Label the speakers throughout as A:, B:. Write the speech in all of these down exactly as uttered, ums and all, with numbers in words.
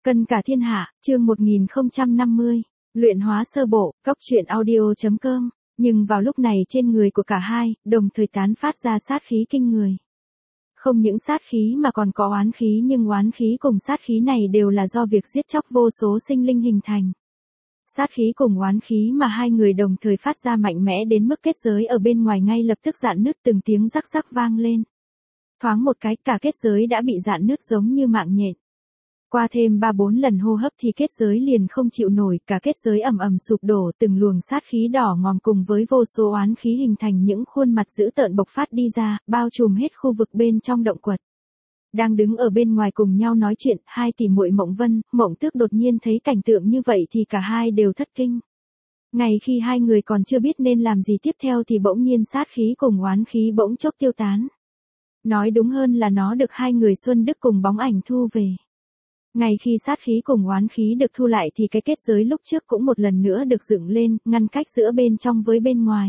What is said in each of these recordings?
A: Cân cả thiên hạ, chương một nghìn không trăm năm mươi. Luyện hóa sơ bộ, góc truyện audio.com. Nhưng vào lúc này trên người của cả hai, đồng thời tán phát ra sát khí kinh người. Không những sát khí mà còn có oán khí, nhưng oán khí cùng sát khí này đều là do việc giết chóc vô số sinh linh hình thành. Sát khí cùng oán khí mà hai người đồng thời phát ra mạnh mẽ đến mức kết giới ở bên ngoài ngay lập tức rạn nứt, từng tiếng rắc rắc vang lên. Thoáng một cái cả kết giới đã bị rạn nứt giống như mạng nhện. Qua thêm ba bốn lần hô hấp thì kết giới liền không chịu nổi, cả kết giới ầm ầm sụp đổ, từng luồng sát khí đỏ ngòm cùng với vô số oán khí hình thành những khuôn mặt dữ tợn bộc phát đi ra, bao trùm hết khu vực bên trong động quật. Đang đứng ở bên ngoài cùng nhau nói chuyện, hai tỷ muội Mộng Vân, Mộng Tước đột nhiên thấy cảnh tượng như vậy thì cả hai đều thất kinh. Ngay khi hai người còn chưa biết nên làm gì tiếp theo thì bỗng nhiên sát khí cùng oán khí bỗng chốc tiêu tán. Nói đúng hơn là nó được hai người Xuân Đức cùng Bóng Ảnh thu về. Ngay khi sát khí cùng oán khí được thu lại thì cái kết giới lúc trước cũng một lần nữa được dựng lên, ngăn cách giữa bên trong với bên ngoài.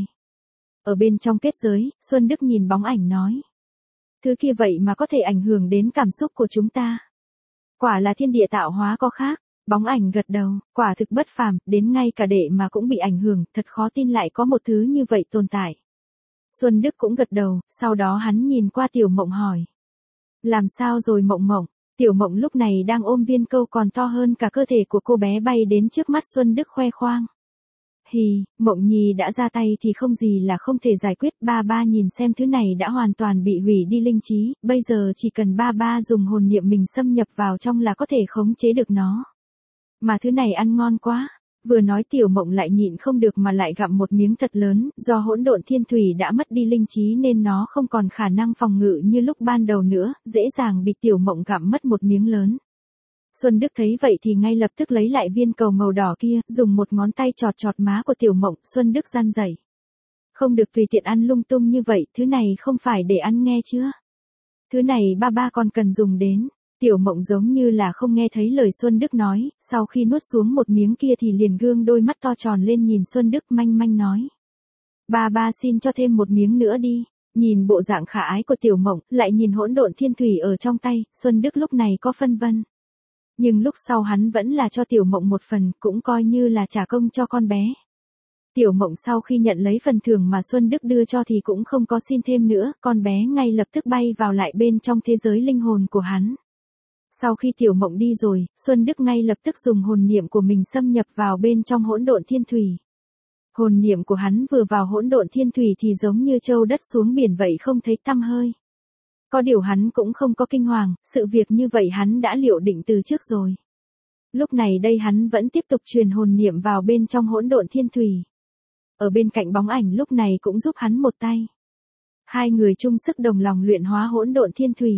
A: Ở bên trong kết giới, Xuân Đức nhìn Bóng Ảnh nói. Thứ kia vậy mà có thể ảnh hưởng đến cảm xúc của chúng ta. Quả là thiên địa tạo hóa có khác. Bóng Ảnh gật đầu, quả thực bất phàm, đến ngay cả đệ mà cũng bị ảnh hưởng, thật khó tin lại có một thứ như vậy tồn tại. Xuân Đức cũng gật đầu, sau đó hắn nhìn qua Tiểu Mộng hỏi. Làm sao rồi Mộng Mộng? Tiểu Mộng lúc này đang ôm viên câu còn to hơn cả cơ thể của cô bé bay đến trước mắt Xuân Đức khoe khoang. Hì, Mộng Nhi đã ra tay thì không gì là không thể giải quyết, ba ba nhìn xem thứ này đã hoàn toàn bị hủy đi linh trí, bây giờ chỉ cần ba ba dùng hồn niệm mình xâm nhập vào trong là có thể khống chế được nó. Mà thứ này ăn ngon quá. Vừa nói Tiểu Mộng lại nhịn không được mà lại gặm một miếng thật lớn, do hỗn độn thiên thủy đã mất đi linh trí nên nó không còn khả năng phòng ngự như lúc ban đầu nữa, dễ dàng bị Tiểu Mộng gặm mất một miếng lớn. Xuân Đức thấy vậy thì ngay lập tức lấy lại viên cầu màu đỏ kia, dùng một ngón tay chọt chọt má của Tiểu Mộng, Xuân Đức răn rẩy. Không được tùy tiện ăn lung tung như vậy, thứ này không phải để ăn nghe chưa? Thứ này ba ba còn cần dùng đến. Tiểu Mộng giống như là không nghe thấy lời Xuân Đức nói, sau khi nuốt xuống một miếng kia thì liền gương đôi mắt to tròn lên nhìn Xuân Đức manh manh nói. Ba ba xin cho thêm một miếng nữa đi. Nhìn bộ dạng khả ái của Tiểu Mộng, lại nhìn hỗn độn thiên thủy ở trong tay, Xuân Đức lúc này có phân vân. Nhưng lúc sau hắn vẫn là cho Tiểu Mộng một phần, cũng coi như là trả công cho con bé. Tiểu Mộng sau khi nhận lấy phần thưởng mà Xuân Đức đưa cho thì cũng không có xin thêm nữa, con bé ngay lập tức bay vào lại bên trong thế giới linh hồn của hắn. Sau khi Tiểu Mộng đi rồi, Xuân Đức ngay lập tức dùng hồn niệm của mình xâm nhập vào bên trong hỗn độn thiên thủy. Hồn niệm của hắn vừa vào hỗn độn thiên thủy thì giống như trâu đất xuống biển vậy, không thấy tăm hơi. Có điều hắn cũng không có kinh hoàng, sự việc như vậy hắn đã liệu định từ trước rồi. Lúc này đây hắn vẫn tiếp tục truyền hồn niệm vào bên trong hỗn độn thiên thủy. Ở bên cạnh Bóng Ảnh lúc này cũng giúp hắn một tay. Hai người chung sức đồng lòng luyện hóa hỗn độn thiên thủy.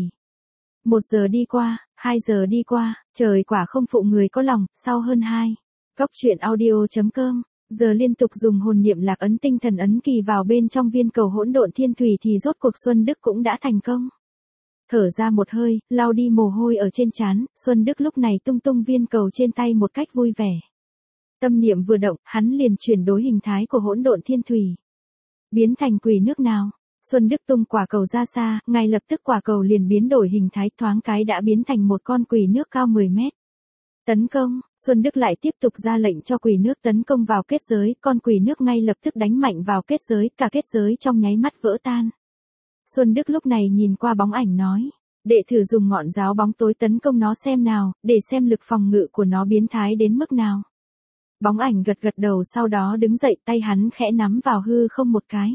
A: Một giờ đi qua, hai giờ đi qua, trời quả không phụ người có lòng, sau hơn hai. Góc truyện audio.com, giờ liên tục dùng hồn niệm lạc ấn tinh thần ấn kỳ vào bên trong viên cầu hỗn độn thiên thủy thì rốt cuộc Xuân Đức cũng đã thành công. Thở ra một hơi, lau đi mồ hôi ở trên trán, Xuân Đức lúc này tung tung viên cầu trên tay một cách vui vẻ. Tâm niệm vừa động, hắn liền chuyển đổi hình thái của hỗn độn thiên thủy. Biến thành quỷ nước nào? Xuân Đức tung quả cầu ra xa, ngay lập tức quả cầu liền biến đổi hình thái, thoáng cái đã biến thành một con quỷ nước cao mười mét. Tấn công, Xuân Đức lại tiếp tục ra lệnh cho quỷ nước tấn công vào kết giới, con quỷ nước ngay lập tức đánh mạnh vào kết giới, cả kết giới trong nháy mắt vỡ tan. Xuân Đức lúc này nhìn qua Bóng Ảnh nói, đệ thử dùng ngọn giáo bóng tối tấn công nó xem nào, để xem lực phòng ngự của nó biến thái đến mức nào. Bóng Ảnh gật gật đầu, sau đó đứng dậy, tay hắn khẽ nắm vào hư không một cái.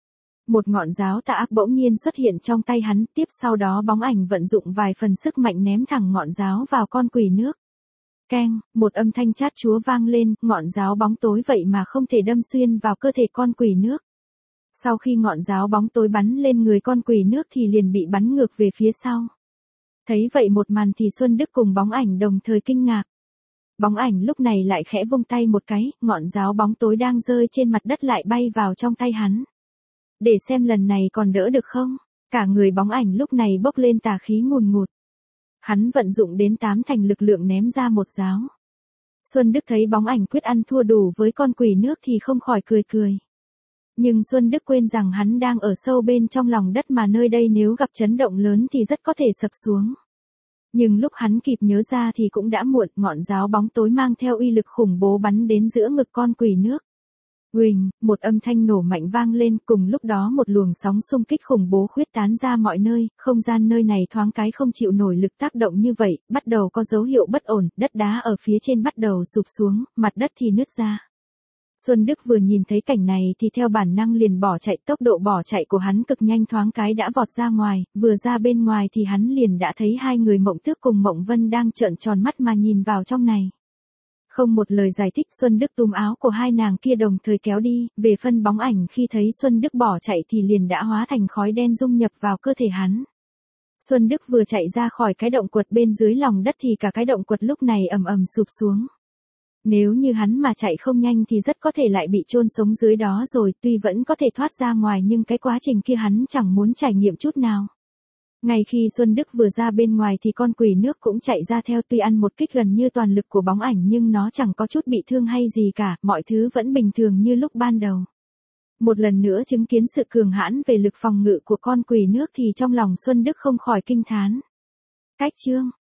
A: Một ngọn giáo tà ác bỗng nhiên xuất hiện trong tay hắn, tiếp sau đó Bóng Ảnh vận dụng vài phần sức mạnh ném thẳng ngọn giáo vào con quỷ nước. Keng, một âm thanh chát chúa vang lên, ngọn giáo bóng tối vậy mà không thể đâm xuyên vào cơ thể con quỷ nước. Sau khi ngọn giáo bóng tối bắn lên người con quỷ nước thì liền bị bắn ngược về phía sau. Thấy vậy một màn thì Xuân Đức cùng Bóng Ảnh đồng thời kinh ngạc. Bóng Ảnh lúc này lại khẽ vung tay một cái, ngọn giáo bóng tối đang rơi trên mặt đất lại bay vào trong tay hắn. Để xem lần này còn đỡ được không? Cả người Bóng Ảnh lúc này bốc lên tà khí ngùn ngụt. Hắn vận dụng đến tám thành lực lượng ném ra một giáo. Xuân Đức thấy Bóng Ảnh quyết ăn thua đủ với con quỷ nước thì không khỏi cười cười. Nhưng Xuân Đức quên rằng hắn đang ở sâu bên trong lòng đất mà nơi đây nếu gặp chấn động lớn thì rất có thể sập xuống. Nhưng lúc hắn kịp nhớ ra thì cũng đã muộn, ngọn giáo bóng tối mang theo uy lực khủng bố bắn đến giữa ngực con quỷ nước. Uỳnh, một âm thanh nổ mạnh vang lên, cùng lúc đó một luồng sóng xung kích khủng bố khuyết tán ra mọi nơi, không gian nơi này thoáng cái không chịu nổi lực tác động như vậy, bắt đầu có dấu hiệu bất ổn, đất đá ở phía trên bắt đầu sụp xuống, mặt đất thì nứt ra. Xuân Đức vừa nhìn thấy cảnh này thì theo bản năng liền bỏ chạy, tốc độ bỏ chạy của hắn cực nhanh, thoáng cái đã vọt ra ngoài, vừa ra bên ngoài thì hắn liền đã thấy hai người Mộng Tước cùng Mộng Vân đang trợn tròn mắt mà nhìn vào trong này. Không một lời giải thích, Xuân Đức túm áo của hai nàng kia đồng thời kéo đi, về phân bóng ảnh khi thấy Xuân Đức bỏ chạy thì liền đã hóa thành khói đen dung nhập vào cơ thể hắn. Xuân Đức vừa chạy ra khỏi cái động quật bên dưới lòng đất thì cả cái động quật lúc này ầm ầm sụp xuống. Nếu như hắn mà chạy không nhanh thì rất có thể lại bị chôn sống dưới đó rồi, tuy vẫn có thể thoát ra ngoài nhưng cái quá trình kia hắn chẳng muốn trải nghiệm chút nào. Ngay khi Xuân Đức vừa ra bên ngoài thì con quỷ nước cũng chạy ra theo, tuy ăn một kích gần như toàn lực của bóng ảnh nhưng nó chẳng có chút bị thương hay gì cả, mọi thứ vẫn bình thường như lúc ban đầu. Một lần nữa chứng kiến sự cường hãn về lực phòng ngự của con quỷ nước thì trong lòng Xuân Đức không khỏi kinh thán. Cách chương